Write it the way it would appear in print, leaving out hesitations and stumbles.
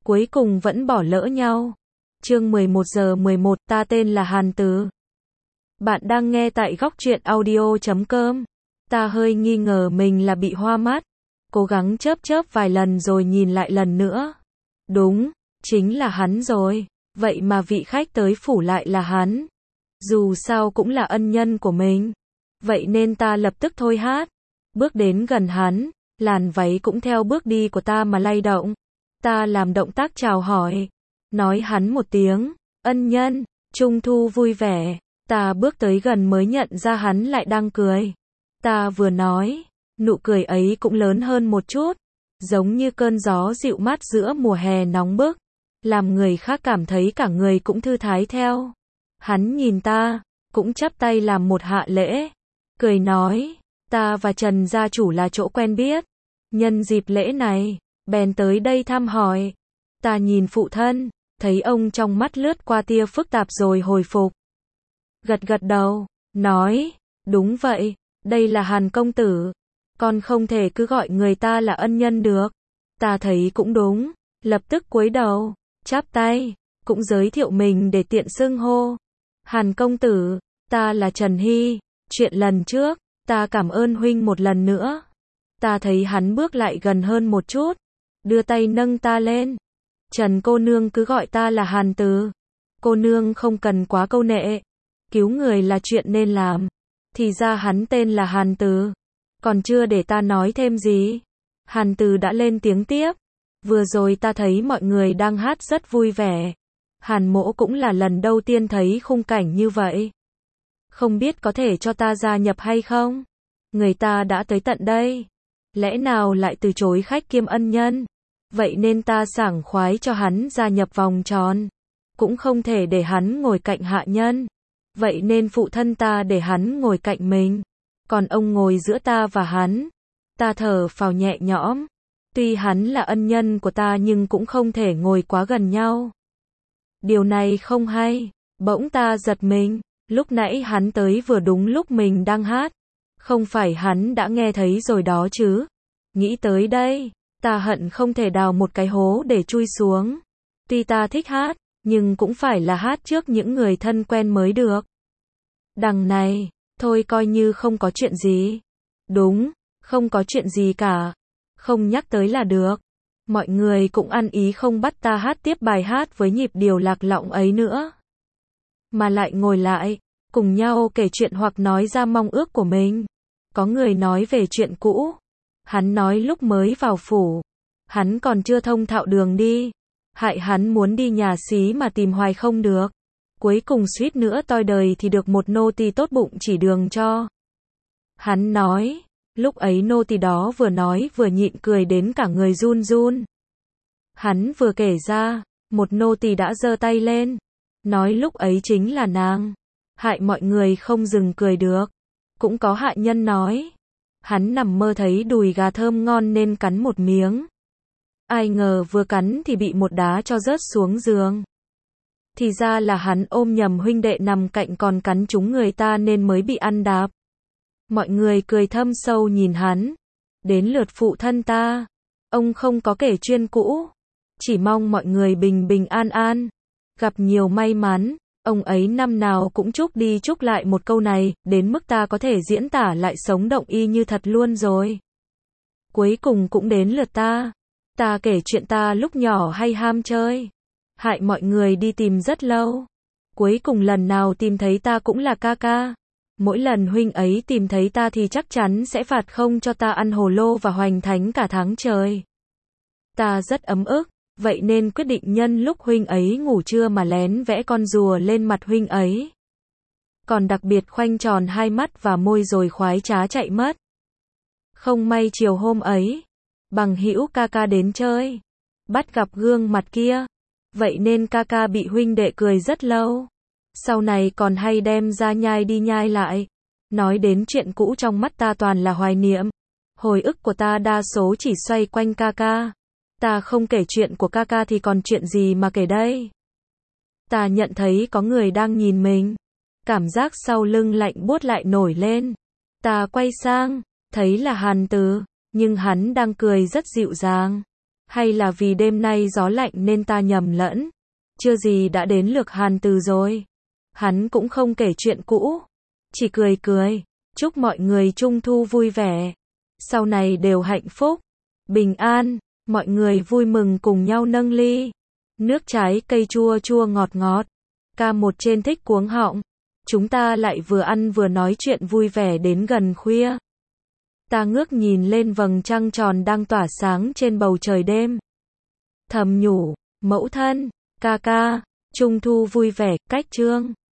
cuối cùng vẫn bỏ lỡ nhau. Chương 11:11, ta tên là Hàn Từ. Bạn đang nghe tại góc truyện audio.com. Ta hơi nghi ngờ mình là bị hoa mắt, cố gắng chớp vài lần rồi nhìn lại lần nữa. Đúng, chính là hắn rồi, vậy mà vị khách tới phủ lại là hắn. Dù sao cũng là ân nhân của mình, vậy nên ta lập tức thôi hát, bước đến gần hắn, làn váy cũng theo bước đi của ta mà lay động. Ta làm động tác chào hỏi, nói hắn một tiếng, ân nhân, trung thu vui vẻ. Ta bước tới gần mới nhận ra hắn lại đang cười. Ta vừa nói, nụ cười ấy cũng lớn hơn một chút, giống như cơn gió dịu mát giữa mùa hè nóng bức, làm người khác cảm thấy cả người cũng thư thái theo. Hắn nhìn ta, cũng chắp tay làm một hạ lễ, cười nói, ta và Trần gia chủ là chỗ quen biết, nhân dịp lễ này, bèn tới đây thăm hỏi. Ta nhìn phụ thân, thấy ông trong mắt lướt qua tia phức tạp rồi hồi phục. Gật đầu, nói, đúng vậy, đây là Hàn công tử, con không thể cứ gọi người ta là ân nhân được. Ta thấy cũng đúng, lập tức cúi đầu, chắp tay, cũng giới thiệu mình để tiện xưng hô. Hàn công tử, ta là Trần Hy, chuyện lần trước, ta cảm ơn huynh một lần nữa. Ta thấy hắn bước lại gần hơn một chút, đưa tay nâng ta lên. Trần cô nương cứ gọi ta là Hàn Từ. Cô nương không cần quá câu nệ, cứu người là chuyện nên làm. Thì ra hắn tên là Hàn Từ. Còn chưa để ta nói thêm gì, Hàn Từ đã lên tiếng tiếp. Vừa rồi ta thấy mọi người đang hát rất vui vẻ. Hàn mỗ cũng là lần đầu tiên thấy khung cảnh như vậy. Không biết có thể cho ta gia nhập hay không? Người ta đã tới tận đây, lẽ nào lại từ chối khách kiêm ân nhân? Vậy nên ta sảng khoái cho hắn gia nhập vòng tròn. Cũng không thể để hắn ngồi cạnh hạ nhân. Vậy nên phụ thân ta để hắn ngồi cạnh mình, còn ông ngồi giữa ta và hắn. Ta thở phào nhẹ nhõm. Tuy hắn là ân nhân của ta nhưng cũng không thể ngồi quá gần nhau. Điều này không hay. Bỗng ta giật mình. Lúc nãy hắn tới vừa đúng lúc mình đang hát. Không phải hắn đã nghe thấy rồi đó chứ? Nghĩ tới đây, ta hận không thể đào một cái hố để chui xuống. Tuy ta thích hát, nhưng cũng phải là hát trước những người thân quen mới được. Đằng này, thôi coi như không có chuyện gì. Đúng, không có chuyện gì cả. Không nhắc tới là được. Mọi người cũng ăn ý không bắt ta hát tiếp bài hát với nhịp điệu lạc lõng ấy nữa. Mà lại ngồi lại, cùng nhau kể chuyện hoặc nói ra mong ước của mình. Có người nói về chuyện cũ. Hắn nói lúc mới vào phủ, hắn còn chưa thông thạo đường đi. Hại hắn muốn đi nhà xí mà tìm hoài không được. Cuối cùng suýt nữa toi đời thì được một nô tỳ tốt bụng chỉ đường cho. Hắn nói, lúc ấy nô tỳ đó vừa nói vừa nhịn cười đến cả người run run. Hắn vừa kể ra, một nô tỳ đã giơ tay lên, nói lúc ấy chính là nàng. Hại mọi người không dừng cười được. Cũng có hạ nhân nói, hắn nằm mơ thấy đùi gà thơm ngon nên cắn một miếng. Ai ngờ vừa cắn thì bị một đá cho rớt xuống giường. Thì ra là hắn ôm nhầm huynh đệ nằm cạnh còn cắn trúng người ta nên mới bị ăn đạp. Mọi người cười thâm sâu nhìn hắn. Đến lượt phụ thân ta, ông không có kể chuyện cũ, chỉ mong mọi người bình bình an an, gặp nhiều may mắn. Ông ấy năm nào cũng chúc đi chúc lại một câu này, đến mức ta có thể diễn tả lại sống động y như thật luôn rồi. Cuối cùng cũng đến lượt ta. Ta kể chuyện ta lúc nhỏ hay ham chơi, hại mọi người đi tìm rất lâu. Cuối cùng lần nào tìm thấy ta cũng là ca ca. Mỗi lần huynh ấy tìm thấy ta thì chắc chắn sẽ phạt không cho ta ăn hồ lô và hoành thánh cả tháng trời. Ta rất ấm ức, vậy nên quyết định nhân lúc huynh ấy ngủ trưa mà lén vẽ con rùa lên mặt huynh ấy. Còn đặc biệt khoanh tròn hai mắt và môi rồi khoái trá chạy mất. Không may chiều hôm ấy, bằng hữu ca ca đến chơi, bắt gặp gương mặt kia. Vậy nên ca ca bị huynh đệ cười rất lâu. Sau này còn hay đem ra nhai đi nhai lại. Nói đến chuyện cũ trong mắt ta toàn là hoài niệm. Hồi ức của ta đa số chỉ xoay quanh ca ca. Ta không kể chuyện của ca ca thì còn chuyện gì mà kể đây. Ta nhận thấy có người đang nhìn mình. Cảm giác sau lưng lạnh buốt lại nổi lên. Ta quay sang, thấy là Hàn Từ, nhưng hắn đang cười rất dịu dàng. Hay là vì đêm nay gió lạnh nên ta nhầm lẫn? Chưa gì đã đến lượt Hàn Từ rồi. Hắn cũng không kể chuyện cũ, chỉ cười cười, chúc mọi người Trung thu vui vẻ, sau này đều hạnh phúc, bình an, mọi người vui mừng cùng nhau nâng ly. Nước trái cây chua chua ngọt ngọt, ca một trên thích cuống họng. Chúng ta lại vừa ăn vừa nói chuyện vui vẻ đến gần khuya. Ta ngước nhìn lên vầng trăng tròn đang tỏa sáng trên bầu trời đêm. Thầm nhủ, mẫu thân, ca ca, Trung thu vui vẻ, cách chương.